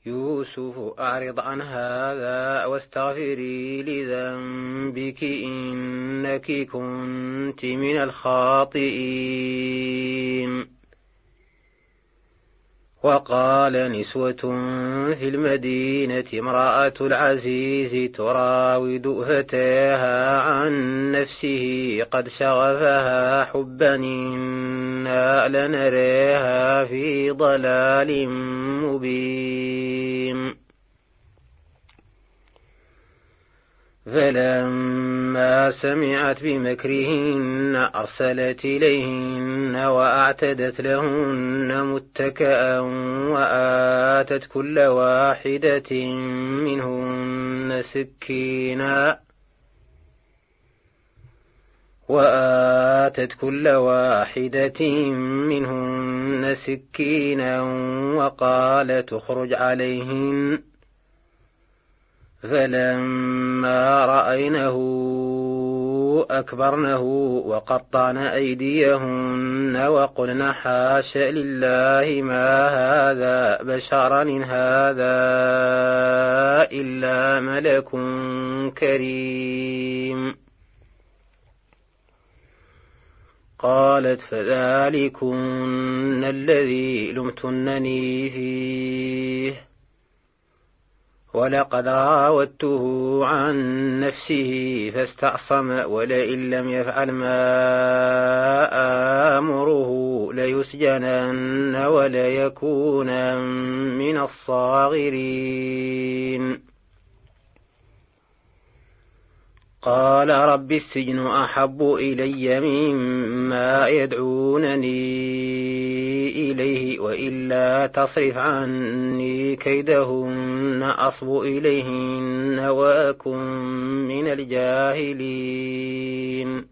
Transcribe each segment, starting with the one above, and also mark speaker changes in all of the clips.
Speaker 1: يوسف أعرض عن هذا واستغفري لذنبك إنك كنت من الخاطئين. وقال نسوة في المدينة امرأة العزيز تراود فتاها عن نفسه قد شغفها حبا إنا لنراها في ضلال مبين. فلما سمعت بمكرهن أرسلت إليهن وأعتدت لهن متكأ وآتت كل واحدة منهن سكينا وقالت اخرج عليهن. فلما رأينه أكبرنه وقطعن أيديهن وقلن حاش لله ما هذا بشرا إن هذا إلا ملك كريم. قالت فذلكن الذي لمتنني فيه ولقد راودته عن نفسه فاستعصم ولئن لم يفعل ما آمره ليسجنن وليكون من الصاغرين. قال رب السجن أحب إلي مما يدعونني إليه وإلا تصرف عني كيدهن أصب إليهن وأكن من الجاهلين.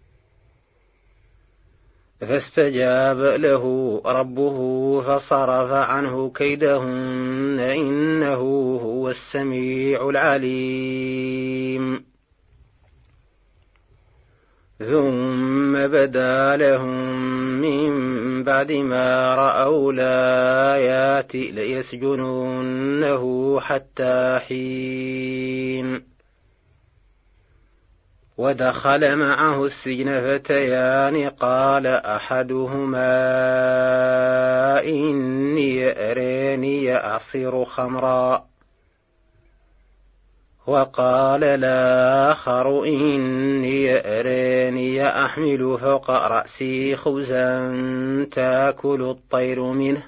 Speaker 1: فاستجاب له ربه فصرف عنه كيدهن إنه هو السميع العليم. ثم بدا لهم من بعد ما رأوا الآيات ليسجننه حتى حين. ودخل معه السجن فتيان قال أحدهما إني أراني أعصر خمرا وقال الآخر إني أراني أحمل فوق رأسي خبزا تأكل الطير منه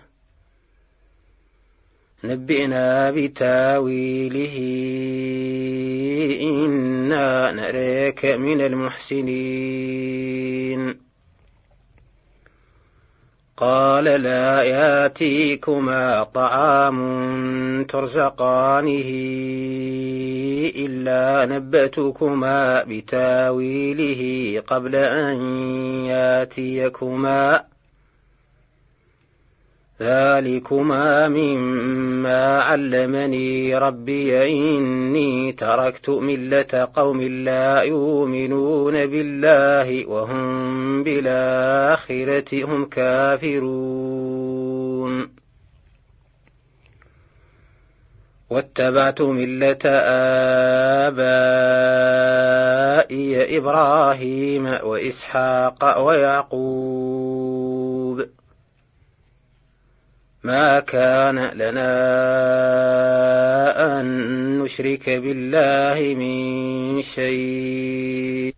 Speaker 1: نبئنا بتاويله إنا نراك من المحسنين. قال لا يأتيكما طعام ترزقانه إلا نبأتكما بتاويله قبل أن يأتيكما ذلكما مما علمني ربي إني تركت ملة قوم لا يؤمنون بالله وهم بالآخرة هم كافرون. واتبعت ملة آبائي إبراهيم وإسحاق ويعقوب ما كان لنا أن نشرك بالله من شيء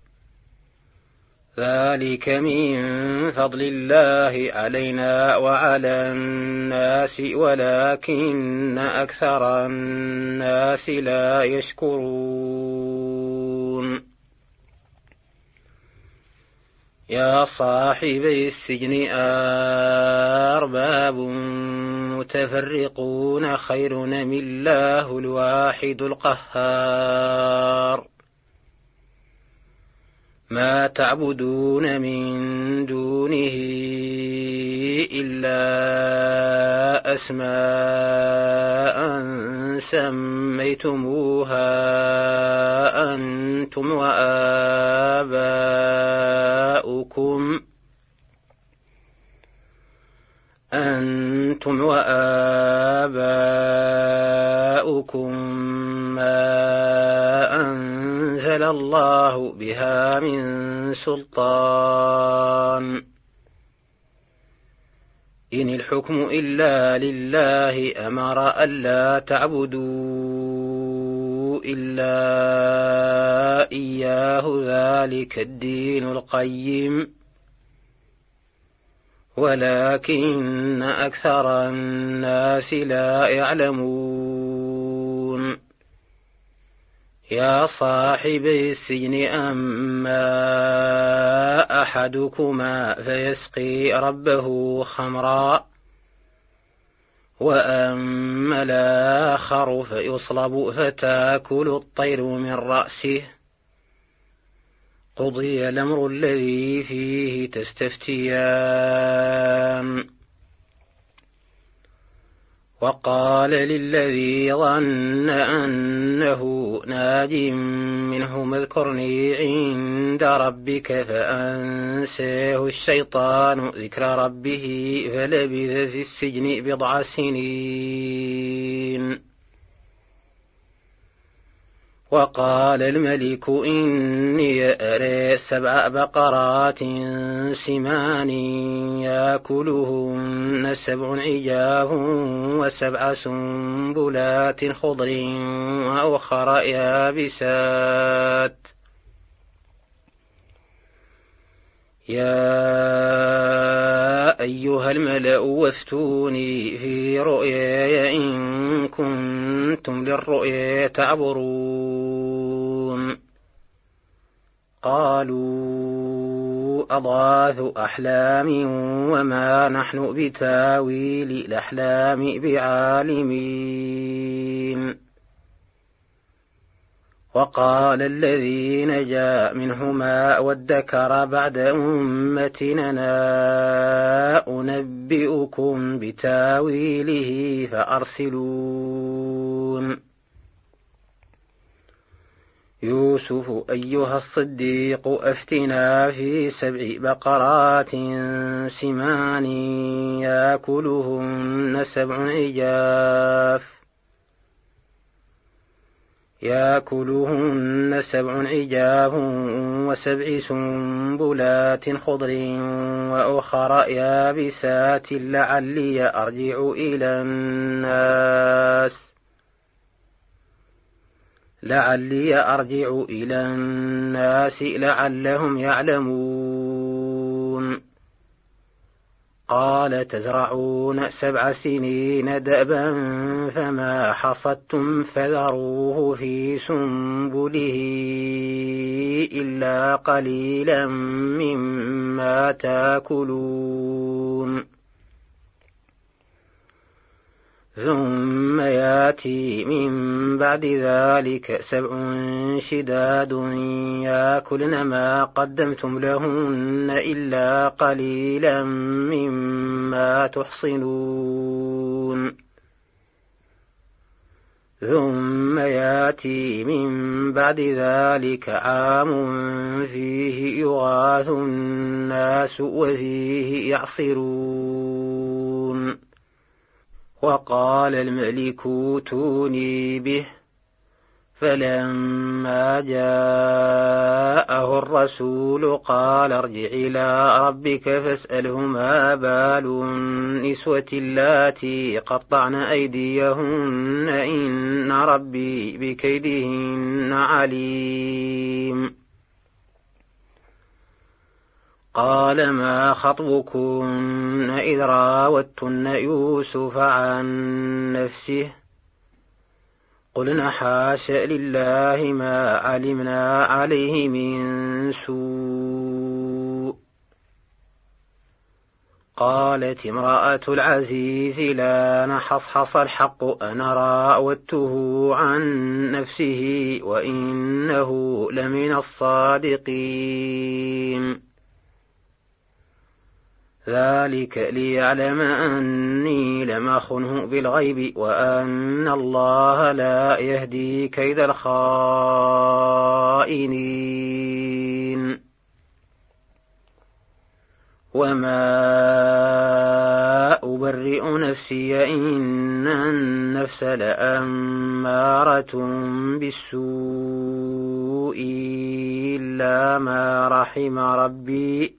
Speaker 1: ذلك من فضل الله علينا وعلى الناس ولكن أكثر الناس لا يشكرون. يا صاحبي السجن أرباب متفرقون خير أم الله الواحد القهار ما تعبدون من دونه إلا أسماء سميتموها أنتم وآباؤكم نساؤكم ما أنزل الله بها من سلطان إن الحكم إلا لله أمر ألا تعبدوا إلا إياه ذلك الدين القيم ولكن أكثر الناس لا يعلمون يا صاحبي السجن أما أحدكما فيسقي ربه خمرا وأما الآخر فيصلب فتأكل الطير من رأسه قضي الأمر الذي فيه تستفتيان وقال للذي ظن أنه ناج منه اذكرني عند ربك فأنساه الشيطان ذكر ربه فلبث في السجن 10 سنين وقال الملك إني أرى 7 بقرات سمان يأكلهن 7 عجاف و7 سنبلات خضر وأخر يابسات يا أيها الملأ وافتوني في رؤياي إن كنتم للرؤيا تعبرون قالوا أضغاث أحلام وما نحن بتاويل الأحلام بعالمين وقال الذي نجا منهما وادكر بعد أمتنا أنبئكم بتاويله فأرسلون يوسف أيها الصديق أفتنا في 7 بقرات سمان يأكلهن 7 عجاف و7 سنبلات خضر وأخر يابسات لعلي أرجع إلى الناس لعلهم يعلمون قال تزرعون 7 سنين دأبا فما حصدتم فذروه في سنبله إلا قليلا مما تأكلون ثم يأتي من بعد ذلك 7 شداد يأكلن ما قدمتم لهن إلا قليلا مما تحصنون ثم يأتي من بعد ذلك عام فيه يغاث الناس وفيه يعصرون وقال الملك ائتوني به فلما جاءه الرسول قال ارجع إلى ربك فاسأله ما بال النسوة اللاتي قطعن أيديهن إن ربي بكيدهن عليم قال ما خطبكن إذ راوتن يوسف عن نفسه قلنا حاش لله ما علمنا عليه من سوء قالت امرأة العزيز لا نحصحص الحق أنا راودته عن نفسه وإنه لمن الصادقين ذلك ليعلم أني لم أخنه بالغيب وأن الله لا يهدي كيد الخائنين وما أبرئ نفسي إن النفس لأمارة بالسوء إلا ما رحم ربي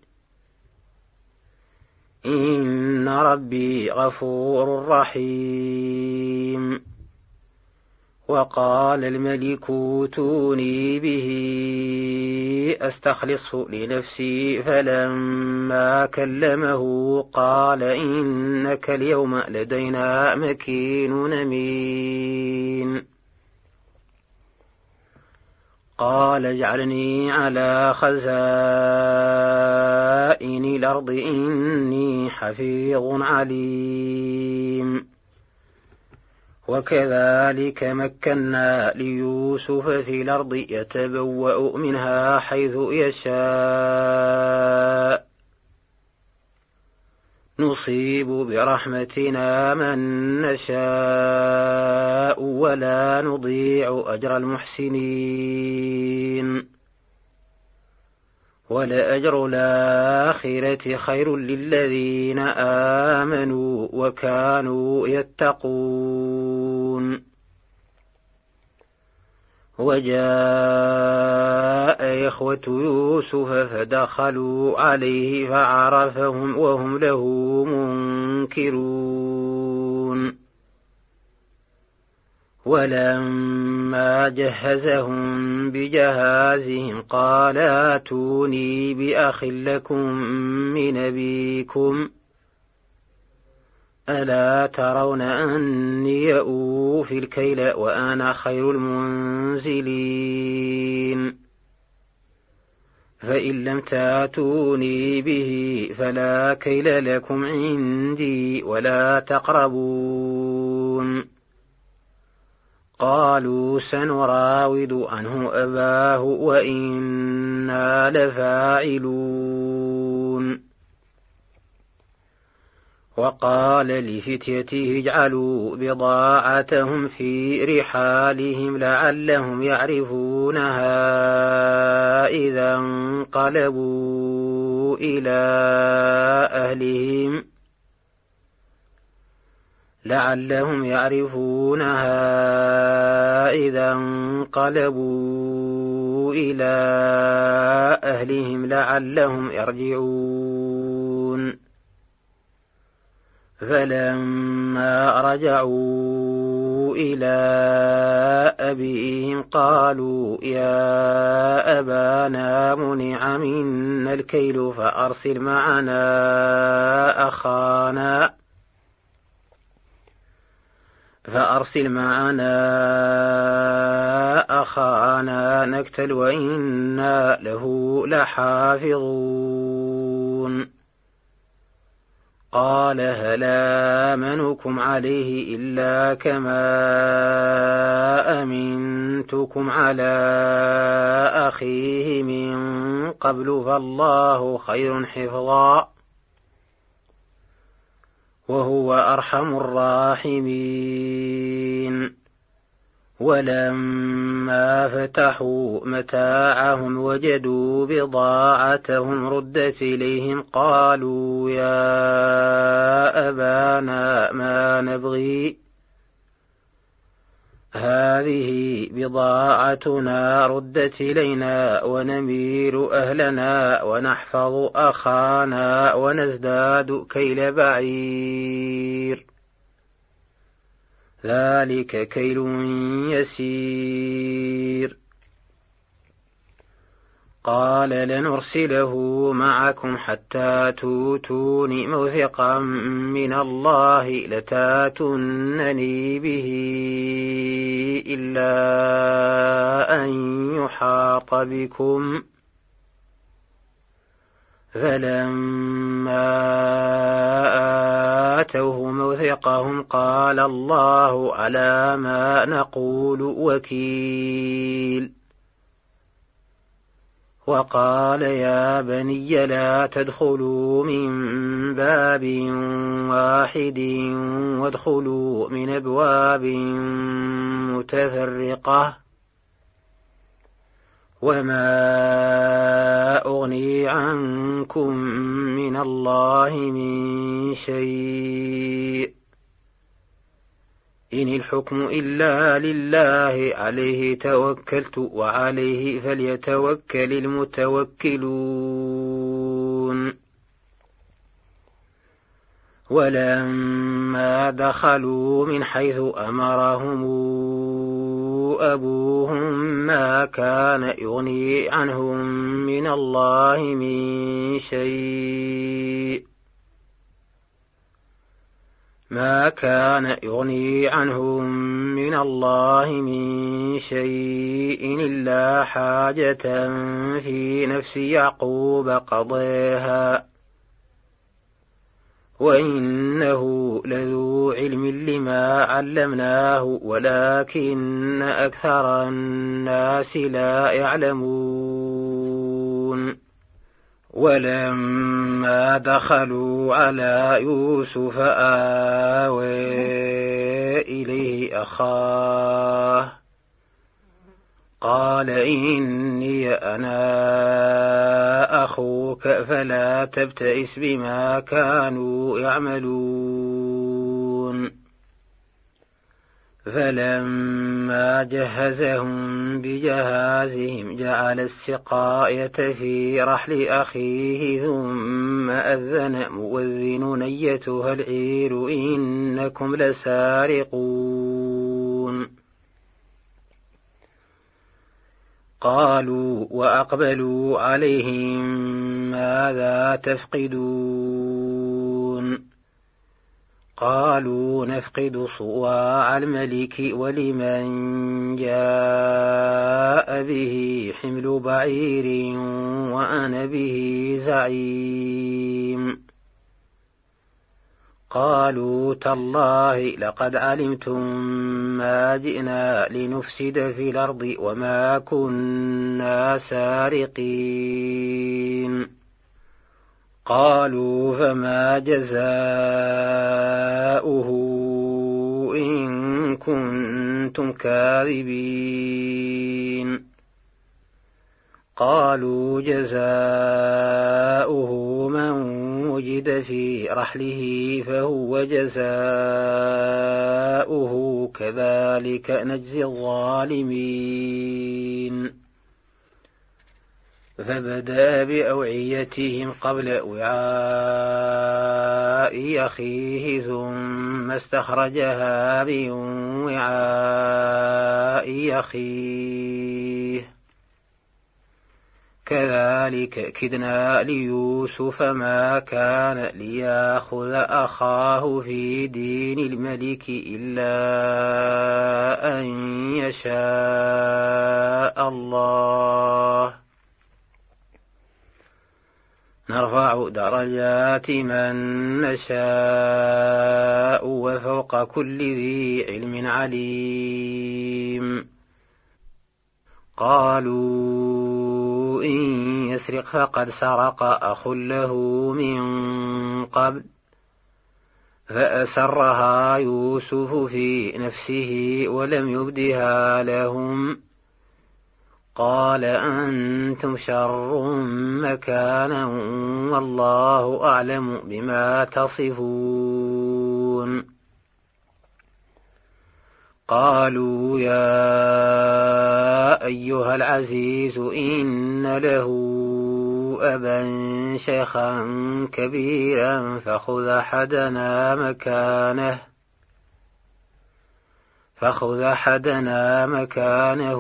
Speaker 1: إن ربي غفور رحيم. وقال الملك ائتوني به أستخلصه لنفسي فلما كلمه قال إنك اليوم لدينا مكين أمين. قال اجعلني على خزائن الأرض إني حفيظ عليم. وكذلك مكنا ليوسف في الأرض يتبوأ منها حيث يشاء نصيب برحمتنا من نشاء ولا نضيع أجر المحسنين. ولأجر الآخرة خير للذين آمنوا وكانوا يتقون. وجاء إخوة يوسف فدخلوا عليه فعرفهم وهم له منكرون. ولما جهزهم بجهازهم قال ائتوني بأخ لكم من أبيكم ألا ترون أني أوفي الكيل وأنا خير المنزلين. فإن لم تأتوني به فلا كيل لكم عندي ولا تقربون. قالوا سنراود عنه أباه وإنا لفاعلون. وقال لفتيته اجعلوا بضاعتهم في رحالهم لعلهم يعرفونها إذا انقلبوا إلى أهلهم لعلهم يرجعون. فلما رجعوا إلى أبيهم قالوا يا أبانا منع منا الكيل فأرسل معنا أخانا نكتل وإنا له لحافظون. قال هل آمنكم عليه إلا كما أمنتكم على أخيه من قبل فالله خير حفظا وهو أرحم الراحمين. ولما فتحوا متاعهم وجدوا بضاعتهم ردت إليهم قالوا يا أبانا ما نبغي هذه بضاعتنا ردت إلينا ونمير أهلنا ونحفظ أخانا ونزداد كيل بعير ذلك كيل يسير. قال لنرسله معكم حتى توتون موثقا من الله لتاتونني به إلا أن يحاط بكم. فلما آتوه موثقهم قال الله على ما نقول وكيل. وقال يا بني لا تدخلوا من باب واحد وادخلوا من أبواب متفرقة وما أغني عنكم من الله من شيء إن الحكم إلا لله عليه توكلت وعليه فليتوكل المتوكلون. ولما دخلوا من حيث أمرهم أبوهم ما كان يغني عنهم من الله من شيء إلا حاجة في نفس يعقوب قضيها وإنه لذو علم لما علمناه ولكن أكثر الناس لا يعلمون. ولما دخلوا على يوسف آوى إليه أخاه قال إني أنا أخوك فلا تبتئس بما كانوا يعملون. فلما جهزهم بجهازهم جعل السقاية في رحل أخيه ثم أذن مؤذن أيتها العير إنكم لسارقون. قالوا وأقبلوا عليهم ماذا تفقدون؟ قالوا نفقد صواع الملك ولمن جاء به حمل بعير وأنا به زعيم. قالوا تالله لقد علمتم ما جئنا لنفسد في الأرض وما كنا سارقين. قالوا فما جزاؤه إن كنتم كاذبين؟ قالوا جزاؤه من وجد في رحله فهو جزاؤه كذلك نجزي الظالمين. فبدأ بأوعيتهم قبل وعاء أخيه ثم استخرجها من وعاء أخيه كذلك كدنا ليوسف ما كان ليأخذ أخاه في دين الملك إلا أن يشاء الله نرفع درجات من نشاء وفوق كل ذي علم عليم. قالوا إن يسرق فقد سرق أخ له من قبل فأسرها يوسف في نفسه ولم يبدها لهم قال أنتم شر مكانا والله أعلم بما تصفون. قالوا يا أيها العزيز إن له أبا شيخا كبيرا فخذ أحدنا مكانه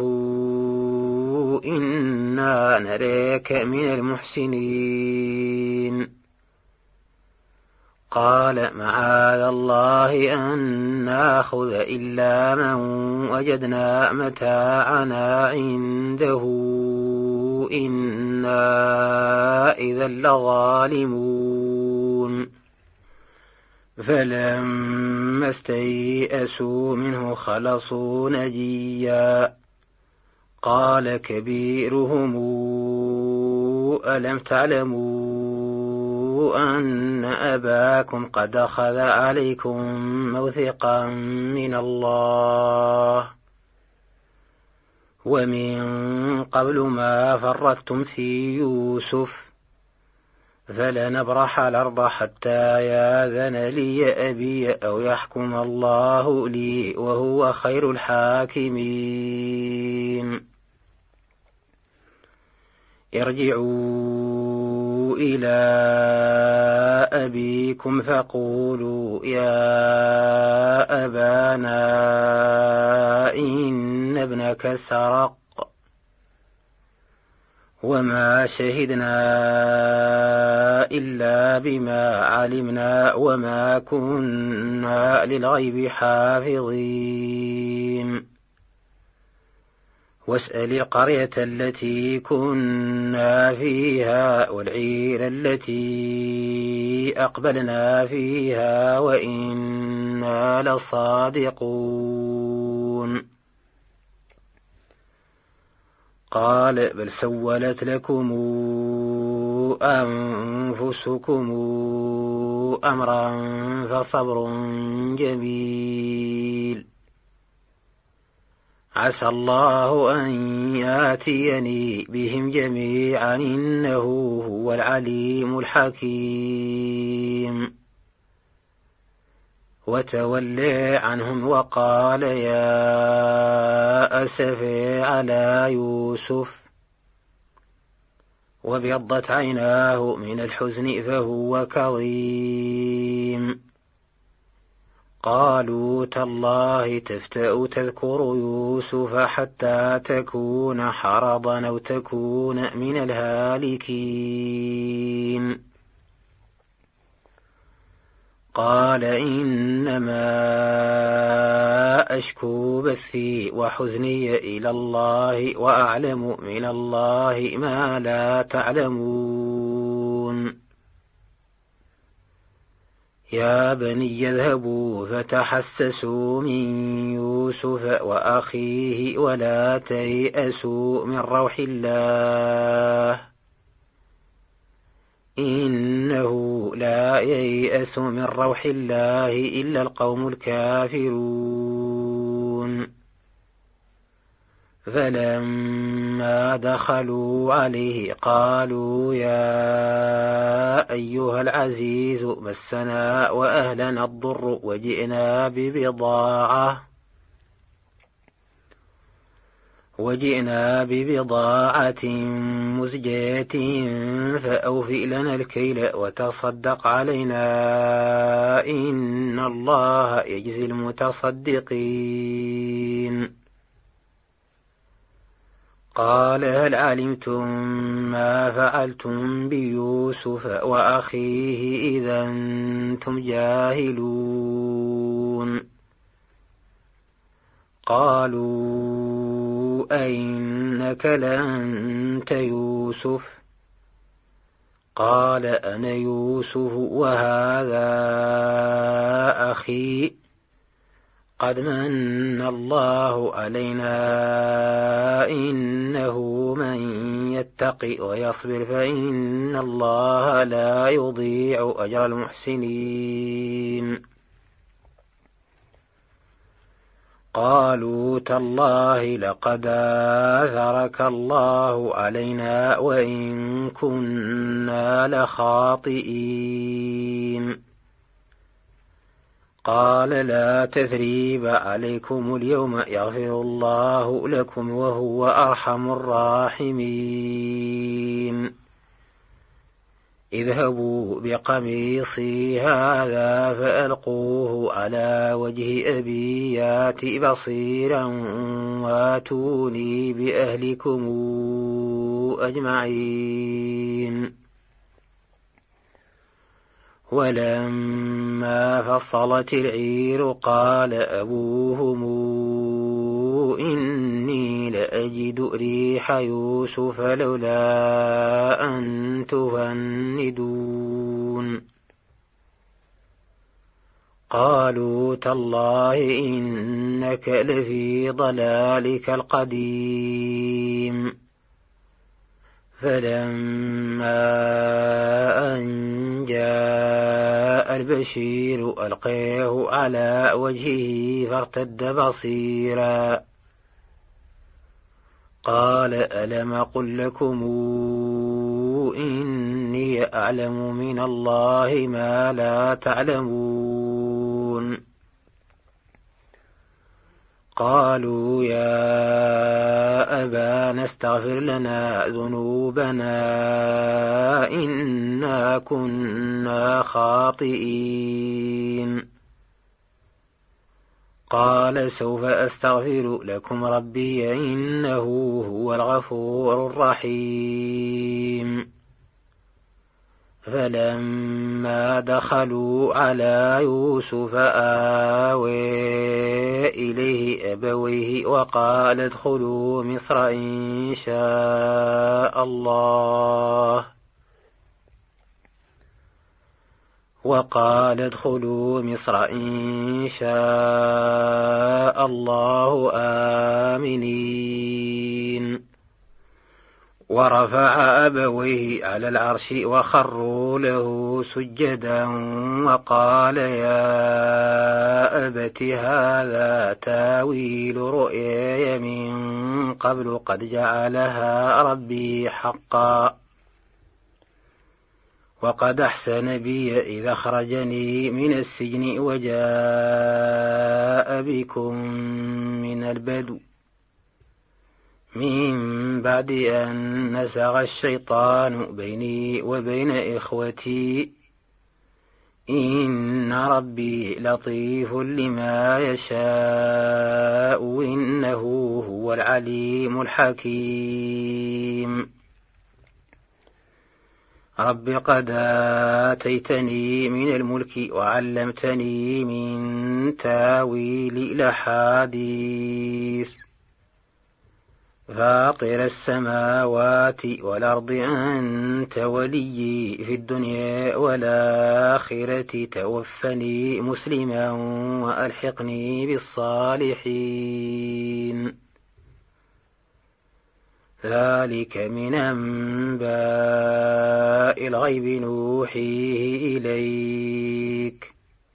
Speaker 1: إنا نريك من المحسنين. قال معاذ الله أن ناخذ إلا من وجدنا متاعنا عنده إنا إذا لظالمون. فلما استيئسوا منه خلصوا نجيا قال كبيرهم ألم تعلموا أن أباكم قد أخذ عليكم موثقا من الله ومن قبل ما فرطتم في يوسف فلنبرح الأرض حتى ياذن لي أبي أو يحكم الله لي وهو خير الحاكمين. ارجعوا إلى أبيكم فقولوا يا أبانا إن ابنك سرق وما شهدنا إلا بما علمنا وما كنا للغيب حافظين. واسأل القرية التي كنا فيها والعير التي أقبلنا فيها وإنا لصادقون. قال بل سولت لكم أنفسكم أمرا فصبر جميل عسى الله أن ياتيني بهم جميعا إنه هو العليم الحكيم. وتولى عنهم وقال يا أسفي على يوسف وابيضت عيناه من الحزن فهو كظيم. قالوا تالله تفتأ تذكر يوسف حتى تكون حرضا أو تكون من الهالكين. قال إنما أشكو بثي وحزني إلى الله وأعلم من الله ما لا تعلمون. يا بني اذهبوا فتحسسوا من يوسف وأخيه ولا تيأسوا من روح الله إنه لا ييأس من روح الله إلا القوم الكافرون. فلما دخلوا عليه قالوا يا أيها العزيز مسنا وأهلنا الضر وجئنا ببضاعة مزجاة فأوفئ لنا الكيل وتصدق علينا إن الله يجزي المتصدقين. قال هل علمتم ما فعلتم بيوسف وأخيه إذا أنتم جاهلون. قالوا أئنك لأنت يوسف قال أنا يوسف وهذا أخي قد من الله علينا إنه من يتق ويصبر فإن الله لا يضيع أجر المحسنين. قالوا تالله لقد آثرك الله علينا وإن كنا لخاطئين. قال لا تثريب عليكم اليوم يغفر الله لكم وهو أرحم الراحمين. اذهبوا بقميصي هذا فألقوه على وجه أبي يات بصيرا واتوني بأهلكم أجمعين. ولما فصلت العير قال أبوهم إني لأجد ريح يوسف لولا أن تفندون. قالوا تالله إنك لفي ضلالك القديم. فلما أن جاء البشير ألقيه على وجهه فارتد بصيرا قال ألم أقل لكم إني أعلم من الله ما لا تعلمون قالوا يا أبانا استغفر لنا ذنوبنا إنا كنا خاطئين قال سوف أستغفر لكم ربي إنه هو الغفور الرحيم فلما دخلوا على يوسف آوى إليه أبويه وقال ادخلوا مصر إن شاء الله آمنين ورفع أبويه على العرش وخروا له سجدا وقال يا أبت هذا تاويل رؤياي من قبل قد جعلها ربي حقا وقد أحسن بي إذا أخرجني من السجن وجاء بكم من البدو من بعد أن نزغ الشيطان بيني وبين إخوتي إن ربي لطيف لما يشاء إنه هو العليم الحكيم رب قد آتيتني من الملك وعلمتني من تاويل الأحاديث فاطر السماوات والأرض أنت وليي في الدنيا والآخرة توفني مسلما وألحقني بالصالحين ذلك من أنباء الغيب نوحيه إليك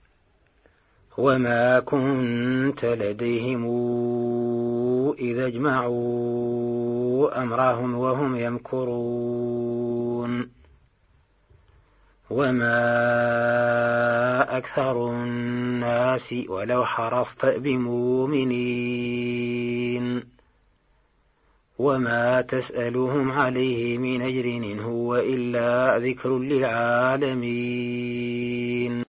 Speaker 1: وما كنت لديهم إذا اجمعوا أمرهم وهم يمكرون وما أكثر الناس ولو حرصت بمؤمنين وما تسألهم عليه من أجر إن هو إلا ذكر للعالمين